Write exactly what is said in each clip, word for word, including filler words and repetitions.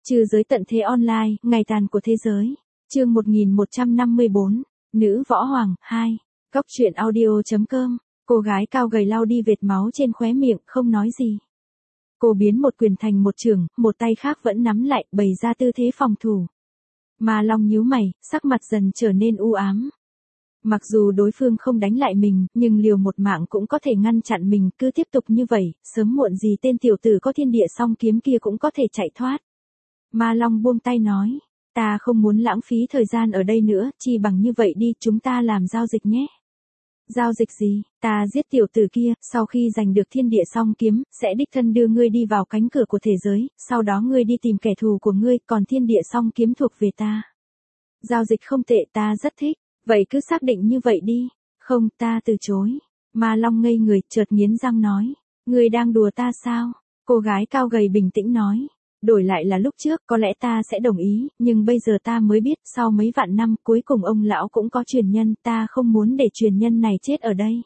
Trừ giới tận thế online, ngày tàn của thế giới. Chương một nghìn một trăm năm mươi bốn, Nữ võ hoàng, hai. Cóc truyện audio chấm com. Cô gái cao gầy lau đi vệt máu trên khóe miệng, không nói gì. Cô biến một quyền thành một chưởng, một tay khác vẫn nắm lại, bày ra tư thế phòng thủ. Ma Long nhíu mày, sắc mặt dần trở nên u ám. Mặc dù đối phương không đánh lại mình, nhưng liều một mạng cũng có thể ngăn chặn mình, cứ tiếp tục như vậy, sớm muộn gì tên tiểu tử có thiên địa song kiếm kia cũng có thể chạy thoát. Ma Long buông tay nói, ta không muốn lãng phí thời gian ở đây nữa, chi bằng như vậy đi, chúng ta làm giao dịch nhé. Giao dịch gì? Ta giết tiểu tử kia, sau khi giành được thiên địa song kiếm, sẽ đích thân đưa ngươi đi vào cánh cửa của thể giới, sau đó ngươi đi tìm kẻ thù của ngươi, còn thiên địa song kiếm thuộc về ta. Giao dịch không tệ, ta rất thích, vậy cứ xác định như vậy đi. Không, ta từ chối. Ma Long ngây người, chợt nghiến răng nói, ngươi đang đùa ta sao? Cô gái cao gầy bình tĩnh nói, đổi lại là lúc trước có lẽ ta sẽ đồng ý, nhưng bây giờ ta mới biết, sau mấy vạn năm cuối cùng ông lão cũng có truyền nhân, ta không muốn để truyền nhân này chết ở đây.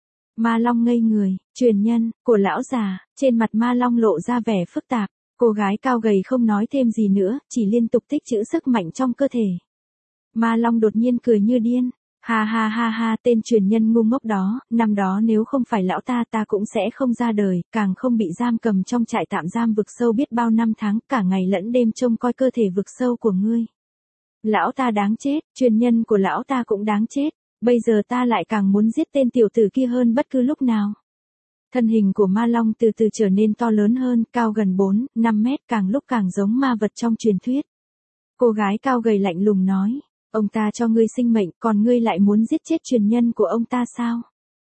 Ma Long ngây người, truyền nhân, của lão già, trên mặt Ma Long lộ ra vẻ phức tạp, cô gái cao gầy không nói thêm gì nữa, chỉ liên tục tích trữ sức mạnh trong cơ thể. Ma Long đột nhiên cười như điên. Ha ha ha ha, tên truyền nhân ngu ngốc đó, năm đó nếu không phải lão ta ta cũng sẽ không ra đời, càng không bị giam cầm trong trại tạm giam vực sâu biết bao năm tháng, cả ngày lẫn đêm trông coi cơ thể vực sâu của ngươi. Lão ta đáng chết, truyền nhân của lão ta cũng đáng chết, bây giờ ta lại càng muốn giết tên tiểu tử kia hơn bất cứ lúc nào. Thân hình của Ma Long từ từ trở nên to lớn hơn, cao gần bốn, năm mét, càng lúc càng giống ma vật trong truyền thuyết. Cô gái cao gầy lạnh lùng nói, ông ta cho ngươi sinh mệnh, còn ngươi lại muốn giết chết truyền nhân của ông ta sao?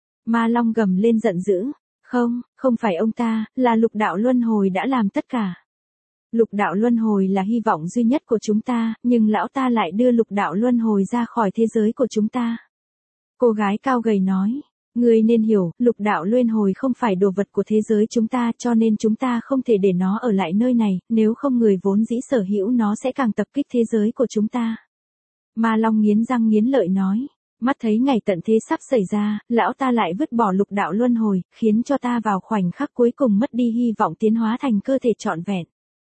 Ma Long gầm lên giận dữ. Không, không phải ông ta, là lục đạo luân hồi đã làm tất cả. Lục đạo luân hồi là hy vọng duy nhất của chúng ta, nhưng lão ta lại đưa lục đạo luân hồi ra khỏi thế giới của chúng ta. Cô gái cao gầy nói, ngươi nên hiểu, lục đạo luân hồi không phải đồ vật của thế giới chúng ta, cho nên chúng ta không thể để nó ở lại nơi này, nếu không người vốn dĩ sở hữu nó sẽ càng tập kích thế giới của chúng ta. Ma Long nghiến răng nghiến lợi nói, mắt thấy ngày tận thế sắp xảy ra, lão ta lại vứt bỏ lục đạo luân hồi, khiến cho ta vào khoảnh khắc cuối cùng mất đi hy vọng tiến hóa thành cơ thể trọn vẹn.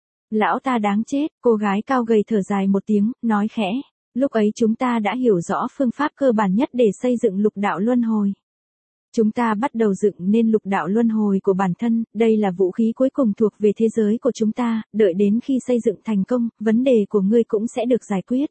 Lão ta đáng chết, cô gái cao gầy thở dài một tiếng, nói khẽ, lúc ấy chúng ta đã hiểu rõ phương pháp cơ bản nhất để xây dựng lục đạo luân hồi. Chúng ta bắt đầu dựng nên lục đạo luân hồi của bản thân, đây là vũ khí cuối cùng thuộc về thế giới của chúng ta, đợi đến khi xây dựng thành công, vấn đề của ngươi cũng sẽ được giải quyết.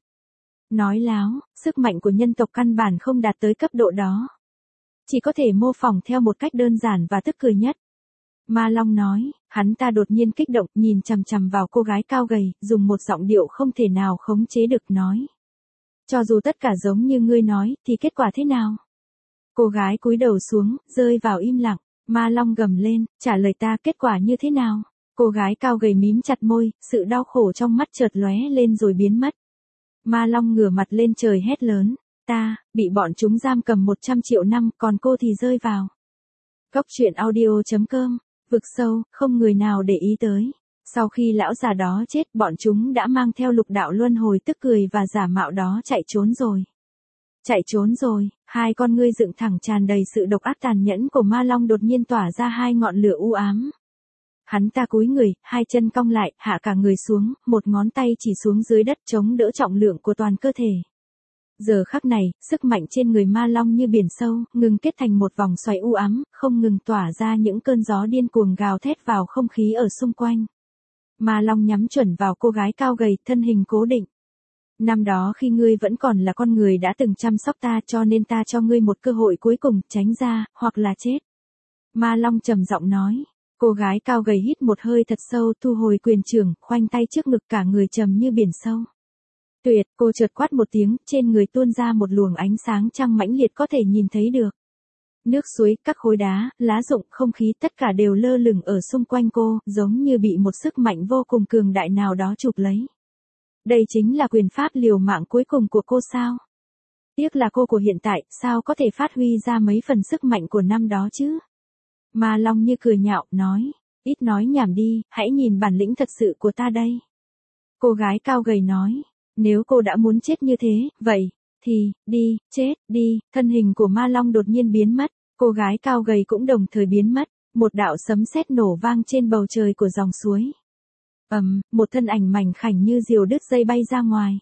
Nói láo, sức mạnh của nhân tộc căn bản không đạt tới cấp độ đó. Chỉ có thể mô phỏng theo một cách đơn giản và tức cười nhất. Ma Long nói, hắn ta đột nhiên kích động, nhìn chằm chằm vào cô gái cao gầy, dùng một giọng điệu không thể nào khống chế được nói. Cho dù tất cả giống như ngươi nói, thì kết quả thế nào? Cô gái cúi đầu xuống, rơi vào im lặng. Ma Long gầm lên, trả lời ta, kết quả như thế nào? Cô gái cao gầy mím chặt môi, sự đau khổ trong mắt chợt lóe lên rồi biến mất. Ma Long ngửa mặt lên trời hét lớn, ta, bị bọn chúng giam cầm một trăm triệu năm, còn cô thì rơi vào. Cóc truyện audio chấm com, vực sâu, không người nào để ý tới. Sau khi lão già đó chết, bọn chúng đã mang theo lục đạo luân hồi tức cười và giả mạo đó chạy trốn rồi. Chạy trốn rồi, hai con ngươi dựng thẳng tràn đầy sự độc ác tàn nhẫn của Ma Long đột nhiên tỏa ra hai ngọn lửa u ám. Hắn ta cúi người, hai chân cong lại, hạ cả người xuống, một ngón tay chỉ xuống dưới đất chống đỡ trọng lượng của toàn cơ thể. Giờ khắc này, sức mạnh trên người Ma Long như biển sâu, ngừng kết thành một vòng xoáy u ám, không ngừng tỏa ra những cơn gió điên cuồng gào thét vào không khí ở xung quanh. Ma Long nhắm chuẩn vào cô gái cao gầy, thân hình cố định. Năm đó khi ngươi vẫn còn là con người đã từng chăm sóc ta, cho nên ta cho ngươi một cơ hội cuối cùng, tránh ra, hoặc là chết. Ma Long trầm giọng nói. Cô gái cao gầy hít một hơi thật sâu, thu hồi quyền trưởng, khoanh tay trước ngực, cả người trầm như biển sâu. Tuyệt, cô chợt quát một tiếng, trên người tuôn ra một luồng ánh sáng trăng mãnh liệt có thể nhìn thấy được. Nước suối, các khối đá, lá rụng, không khí tất cả đều lơ lửng ở xung quanh cô, giống như bị một sức mạnh vô cùng cường đại nào đó chụp lấy. Đây chính là quyền pháp liều mạng cuối cùng của cô sao? Tiếc là cô của hiện tại, sao có thể phát huy ra mấy phần sức mạnh của năm đó chứ? Ma Long như cười nhạo, nói, ít nói nhảm đi, hãy nhìn bản lĩnh thật sự của ta đây. Cô gái cao gầy nói, nếu cô đã muốn chết như thế, vậy, thì, đi, chết, đi, thân hình của Ma Long đột nhiên biến mất, cô gái cao gầy cũng đồng thời biến mất, một đạo sấm sét nổ vang trên bầu trời của dòng suối. Ầm, một thân ảnh mảnh khảnh như diều đứt dây bay ra ngoài.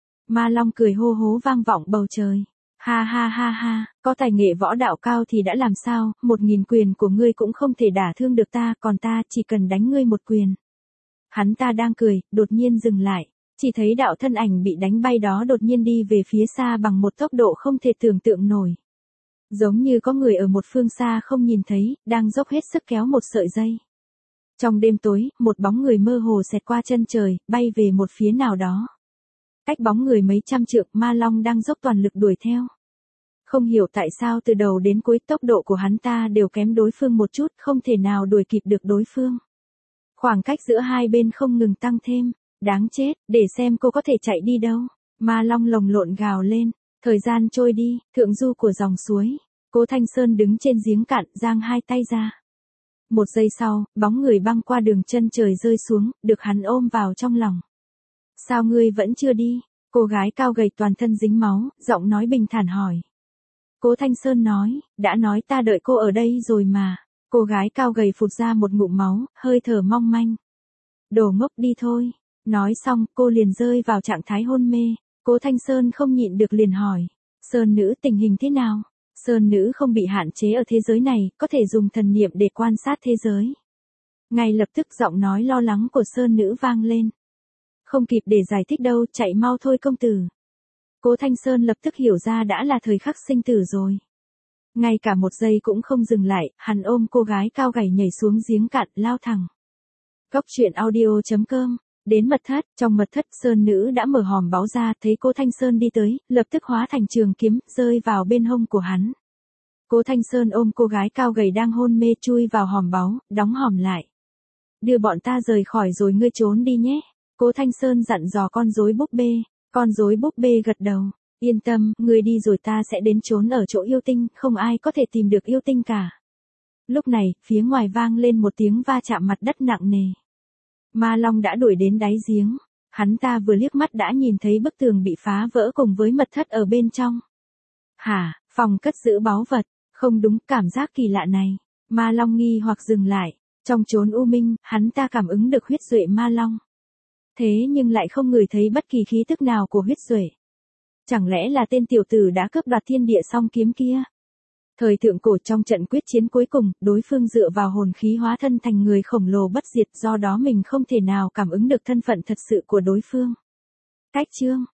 Ma Long cười hô hố vang vọng bầu trời. Ha ha ha ha, có tài nghệ võ đạo cao thì đã làm sao, một nghìn quyền của ngươi cũng không thể đả thương được ta, còn ta chỉ cần đánh ngươi một quyền. Hắn ta đang cười, đột nhiên dừng lại, chỉ thấy đạo thân ảnh bị đánh bay đó đột nhiên đi về phía xa bằng một tốc độ không thể tưởng tượng nổi. Giống như có người ở một phương xa không nhìn thấy, đang dốc hết sức kéo một sợi dây. Trong đêm tối, một bóng người mơ hồ xẹt qua chân trời, bay về một phía nào đó. Cách bóng người mấy trăm trượng, Ma Long đang dốc toàn lực đuổi theo. Không hiểu tại sao từ đầu đến cuối tốc độ của hắn ta đều kém đối phương một chút, không thể nào đuổi kịp được đối phương. Khoảng cách giữa hai bên không ngừng tăng thêm. Đáng chết, để xem cô có thể chạy đi đâu. Ma Long lồng lộn gào lên. Thời gian trôi đi, thượng du của dòng suối. Cố Thanh Sơn đứng trên giếng cạn, giang hai tay ra. Một giây sau, bóng người băng qua đường chân trời rơi xuống, được hắn ôm vào trong lòng. Sao ngươi vẫn chưa đi? Cô gái cao gầy toàn thân dính máu, giọng nói bình thản hỏi. Cố Thanh Sơn nói, đã nói ta đợi cô ở đây rồi mà. Cô gái cao gầy phụt ra một ngụm máu, hơi thở mong manh. Đồ ngốc đi thôi. Nói xong, cô liền rơi vào trạng thái hôn mê. Cố Thanh Sơn không nhịn được liền hỏi. Sơn nữ tình hình thế nào? Sơn nữ không bị hạn chế ở thế giới này, có thể dùng thần niệm để quan sát thế giới. Ngay lập tức giọng nói lo lắng của Sơn nữ vang lên. Không kịp để giải thích đâu, chạy mau thôi công tử. Cố Thanh Sơn lập tức hiểu ra đã là thời khắc sinh tử rồi. Ngay cả một giây cũng không dừng lại, hắn ôm cô gái cao gầy nhảy xuống giếng cạn, lao thẳng. Góc truyện audio chấm com. Đến mật thất, trong mật thất Sơn nữ đã mở hòm báu ra, thấy Cố Thanh Sơn đi tới, lập tức hóa thành trường kiếm, rơi vào bên hông của hắn. Cố Thanh Sơn ôm cô gái cao gầy đang hôn mê chui vào hòm báu, đóng hòm lại. Đưa bọn ta rời khỏi rồi ngươi trốn đi nhé. Cố Thanh Sơn dặn dò con rối búp bê. Con rối búp bê gật đầu. Yên tâm, ngươi đi rồi ta sẽ đến trốn ở chỗ yêu tinh, không ai có thể tìm được yêu tinh cả. Lúc này, phía ngoài vang lên một tiếng va chạm mặt đất nặng nề. Ma Long đã đuổi đến đáy giếng. Hắn ta vừa liếc mắt đã nhìn thấy bức tường bị phá vỡ cùng với mật thất ở bên trong. Hả, phòng cất giữ báu vật. Không đúng, cảm giác kỳ lạ này. Ma Long nghi hoặc dừng lại. Trong chốn u minh, hắn ta cảm ứng được huyết duệ Ma Long. Thế nhưng lại không ngửi thấy bất kỳ khí tức nào của huyết duệ. Chẳng lẽ là tên tiểu tử đã cướp đoạt thiên địa song kiếm kia? Thời thượng cổ trong trận quyết chiến cuối cùng, đối phương dựa vào hồn khí hóa thân thành người khổng lồ bất diệt, do đó mình không thể nào cảm ứng được thân phận thật sự của đối phương. Cách chương